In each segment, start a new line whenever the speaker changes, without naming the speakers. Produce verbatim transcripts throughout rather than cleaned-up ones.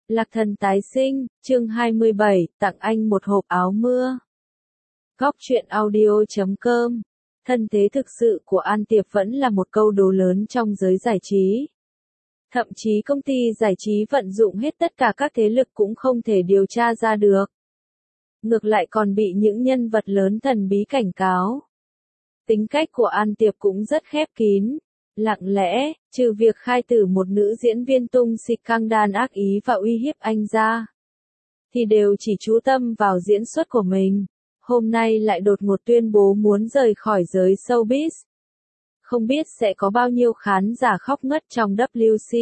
Lạc Thần tái sinh, chương hai mươi bảy, tặng anh một hộp áo mưa. Góc truyện audio chấm com. Thân thế thực sự của An Tiệp vẫn là một câu đố lớn trong giới giải trí. Thậm chí công ty giải trí vận dụng hết tất cả các thế lực cũng không thể điều tra ra được. Ngược lại còn bị những nhân vật lớn thần bí cảnh cáo. Tính cách của An Tiệp cũng rất khép kín, lặng lẽ, trừ việc khai tử một nữ diễn viên tung scandal ác ý và uy hiếp anh ra, thì đều chỉ chú tâm vào diễn xuất của mình. Hôm nay lại đột ngột tuyên bố muốn rời khỏi giới showbiz. Không biết sẽ có bao nhiêu khán giả khóc ngất trong W C.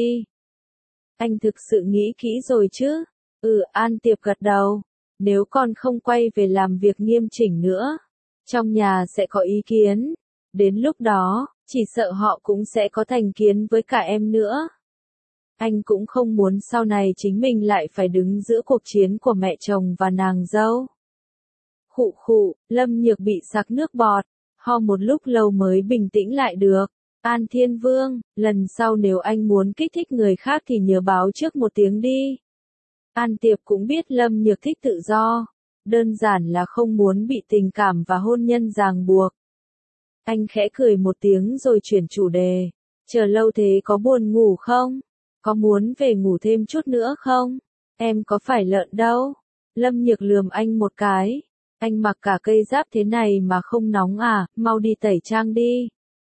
Anh thực sự nghĩ kỹ rồi chứ? Ừ, An Tiệp gật đầu. Nếu con không quay về làm việc nghiêm chỉnh nữa, trong nhà sẽ có ý kiến. Đến lúc đó, chỉ sợ họ cũng sẽ có thành kiến với cả em nữa. Anh cũng không muốn sau này chính mình lại phải đứng giữa cuộc chiến của mẹ chồng và nàng dâu. Khụ khụ, Lâm Nhược bị sặc nước bọt, ho một lúc lâu mới bình tĩnh lại được. An Thiên Vương, lần sau nếu anh muốn kích thích người khác thì nhớ báo trước một tiếng đi. An Tiệp cũng biết Lâm Nhược thích tự do, đơn giản là không muốn bị tình cảm và hôn nhân ràng buộc. Anh khẽ cười một tiếng rồi chuyển chủ đề. Chờ lâu thế có buồn ngủ không? Có muốn về ngủ thêm chút nữa không? Em có phải lợn đâu. Lâm Nhược lườm anh một cái. Anh mặc cả cây giáp thế này mà không nóng à, mau đi tẩy trang đi.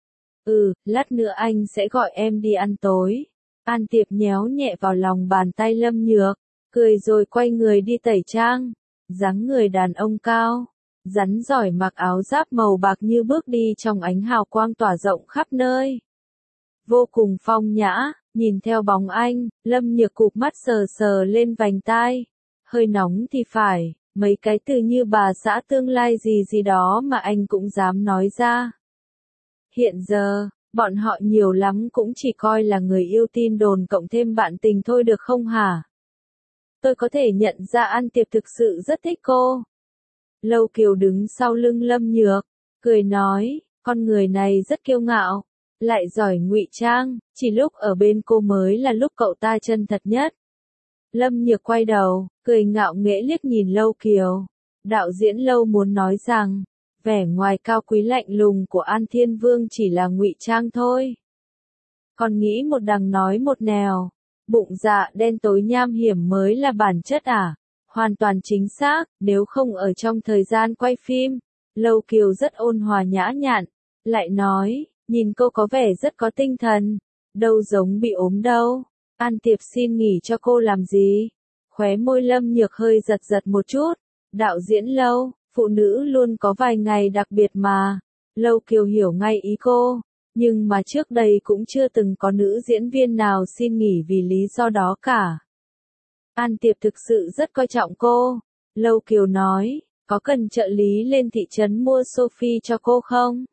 Ừ, lát nữa anh sẽ gọi em đi ăn tối. An Tiệp nhéo nhẹ vào lòng bàn tay Lâm Nhược, cười rồi quay người đi tẩy trang. Dáng người đàn ông cao, rắn giỏi mặc áo giáp màu bạc như bước đi trong ánh hào quang tỏa rộng khắp nơi. Vô cùng phong nhã, nhìn theo bóng anh, Lâm Nhược cụp mắt sờ sờ lên vành tai. Hơi nóng thì phải, mấy cái từ như bà xã tương lai gì gì đó mà anh cũng dám nói ra. Hiện giờ, bọn họ nhiều lắm cũng chỉ coi là người yêu tin đồn cộng thêm bạn tình thôi được không hả? Tôi có thể nhận ra An Tiệp thực sự rất thích cô. Lâu Kiều đứng sau lưng Lâm Nhược, cười nói, con người này rất kiêu ngạo, lại giỏi ngụy trang, chỉ lúc ở bên cô mới là lúc cậu ta chân thật nhất. Lâm Nhược quay đầu, cười ngạo nghễ liếc nhìn Lâu Kiều. Đạo diễn Lâu muốn nói rằng, vẻ ngoài cao quý lạnh lùng của An Thiên Vương chỉ là ngụy trang thôi. Còn nghĩ một đằng nói một nẻo, bụng dạ đen tối nham hiểm mới là bản chất à? Hoàn toàn chính xác, nếu không ở trong thời gian quay phim. Lâu Kiều rất ôn hòa nhã nhặn, lại nói, nhìn cô có vẻ rất có tinh thần, đâu giống bị ốm đâu. An Tiệp xin nghỉ cho cô làm gì? Khóe môi Lâm Nhược hơi giật giật một chút. Đạo diễn Lâu, phụ nữ luôn có vài ngày đặc biệt mà. Lâu Kiều hiểu ngay ý cô, nhưng mà trước đây cũng chưa từng có nữ diễn viên nào xin nghỉ vì lý do đó cả. An Tiệp thực sự rất coi trọng cô. Lâu Kiều nói, có cần trợ lý lên thị trấn mua Sophie cho cô không?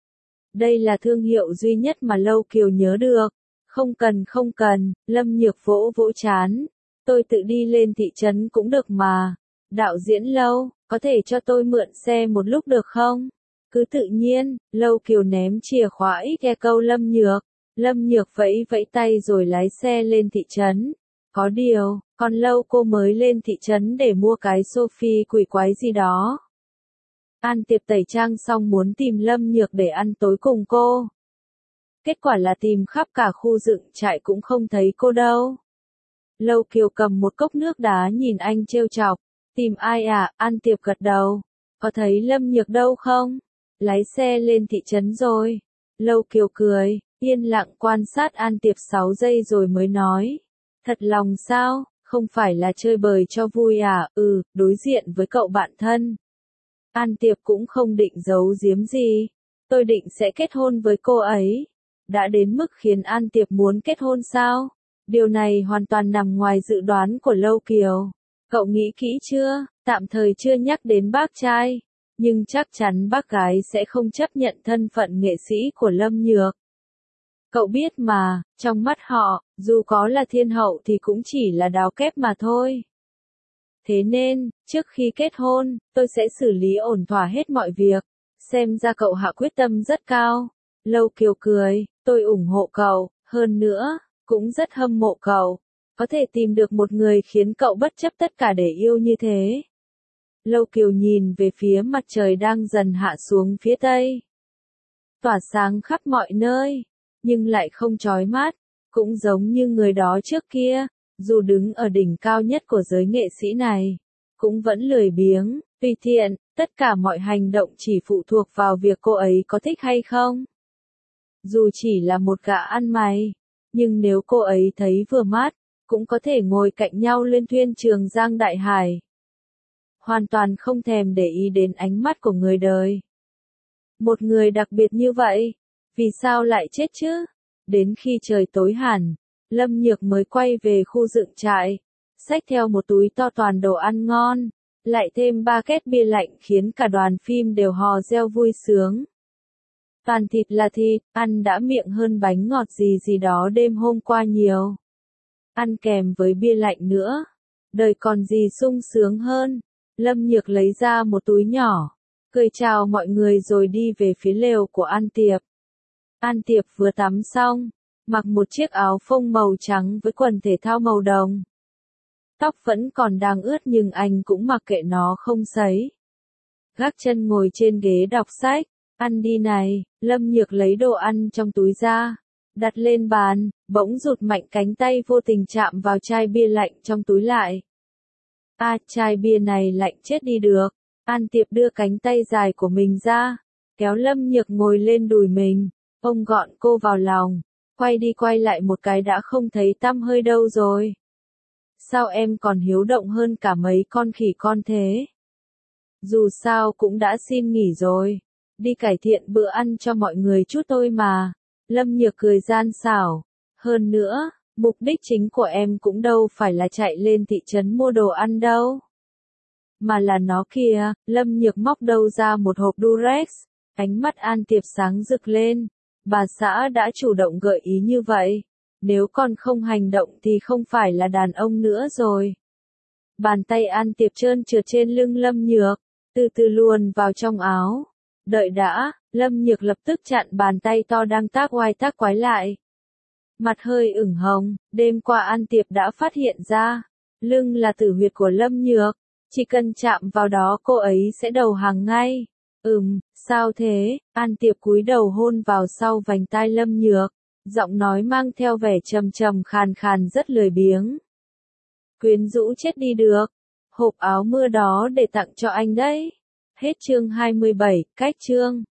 Đây là thương hiệu duy nhất mà Lâu Kiều nhớ được. Không cần không cần, Lâm Nhược vỗ vỗ chán. Tôi tự đi lên thị trấn cũng được mà. Đạo diễn Lâu, có thể cho tôi mượn xe một lúc được không? Cứ tự nhiên, Lâu Kiều ném chìa khóa ít ke câu Lâm Nhược. Lâm Nhược vẫy vẫy tay rồi lái xe lên thị trấn. Có điều, còn lâu cô mới lên thị trấn để mua cái Sophie quỷ quái gì đó. An Tiệp tẩy trang xong muốn tìm Lâm Nhược để ăn tối cùng cô. Kết quả là tìm khắp cả khu dựng trại cũng không thấy cô đâu. Lâu Kiều cầm một cốc nước đá nhìn anh trêu chọc. Tìm ai à? An Tiệp gật đầu. Có thấy Lâm Nhược đâu không? Lái xe lên thị trấn rồi. Lâu Kiều cười, yên lặng quan sát An Tiệp sáu giây rồi mới nói. Thật lòng sao? Không phải là chơi bời cho vui à? Ừ, đối diện với cậu bạn thân. An Tiệp cũng không định giấu giếm gì. Tôi định sẽ kết hôn với cô ấy. Đã đến mức khiến An Tiệp muốn kết hôn sao? Điều này hoàn toàn nằm ngoài dự đoán của Lâu Kiều. Cậu nghĩ kỹ chưa? Tạm thời chưa nhắc đến bác trai. Nhưng chắc chắn bác gái sẽ không chấp nhận thân phận nghệ sĩ của Lâm Nhược. Cậu biết mà, trong mắt họ, dù có là thiên hậu thì cũng chỉ là đào kép mà thôi. Thế nên, trước khi kết hôn, tôi sẽ xử lý ổn thỏa hết mọi việc. Xem ra cậu hạ quyết tâm rất cao. Lâu Kiều cười, tôi ủng hộ cậu, hơn nữa, cũng rất hâm mộ cậu. có thể tìm được một người khiến cậu bất chấp tất cả để yêu như thế. Lâu Kiều nhìn về phía mặt trời đang dần hạ xuống phía tây. Tỏa sáng khắp mọi nơi, nhưng lại không chói mắt, cũng giống như người đó trước kia, dù đứng ở đỉnh cao nhất của giới nghệ sĩ này, cũng vẫn lười biếng, tùy tiện, tất cả mọi hành động chỉ phụ thuộc vào việc cô ấy có thích hay không. Dù chỉ là một gã ăn mày, nhưng nếu cô ấy thấy vừa mắt, cũng có thể ngồi cạnh nhau luyên thuyên Trường Giang Đại Hải. Hoàn toàn không thèm để ý đến ánh mắt của người đời. Một người đặc biệt như vậy, vì sao lại chết chứ? Đến khi trời tối hẳn, Lâm Nhược mới quay về khu dựng trại, xách theo một túi to toàn đồ ăn ngon, lại thêm ba két bia lạnh khiến cả đoàn phim đều hò reo vui sướng. Toàn thịt là thịt, ăn đã miệng hơn bánh ngọt gì gì đó đêm hôm qua nhiều. Ăn kèm với bia lạnh nữa, đời còn gì sung sướng hơn. Lâm Nhược lấy ra một túi nhỏ, cười chào mọi người rồi đi về phía lều của An Tiệp. An Tiệp vừa tắm xong, mặc một chiếc áo phông màu trắng với quần thể thao màu đồng. Tóc vẫn còn đang ướt nhưng anh cũng mặc kệ nó không sấy. Gác chân ngồi trên ghế đọc sách, ăn đi này, Lâm Nhược lấy đồ ăn trong túi ra, đặt lên bàn, bỗng rụt mạnh cánh tay vô tình chạm vào chai bia lạnh trong túi lại. À, chai bia này lạnh chết đi được. An Tiệp đưa cánh tay dài của mình ra, kéo Lâm Nhược ngồi lên đùi mình, ôm gọn cô vào lòng, quay đi quay lại một cái đã không thấy tăm hơi đâu rồi. Sao em còn hiếu động hơn cả mấy con khỉ con thế? Dù sao cũng đã xin nghỉ rồi, đi cải thiện bữa ăn cho mọi người chút thôi mà. Lâm Nhược cười gian xảo, hơn nữa, mục đích chính của em cũng đâu phải là chạy lên thị trấn mua đồ ăn đâu. Mà là nó kìa. Lâm Nhược móc đâu ra một hộp Durex, ánh mắt An Tiệp sáng rực lên, bà xã đã chủ động gợi ý như vậy, nếu còn không hành động thì không phải là đàn ông nữa rồi. Bàn tay An Tiệp trơn trượt trên lưng Lâm Nhược, từ từ luồn vào trong áo. Đợi đã, Lâm Nhược lập tức chặn bàn tay to đang tác oai tác quái lại. Mặt hơi ửng hồng, đêm qua An Tiệp đã phát hiện ra, lưng là tử huyệt của Lâm Nhược, chỉ cần chạm vào đó cô ấy sẽ đầu hàng ngay. Ừm, sao thế? An Tiệp cúi đầu hôn vào sau vành tai Lâm Nhược, giọng nói mang theo vẻ trầm trầm khàn khàn rất lười biếng. Quyến rũ chết đi được, hộp áo mưa đó để tặng cho anh đấy. Hết chương hai mươi bảy, cách chương.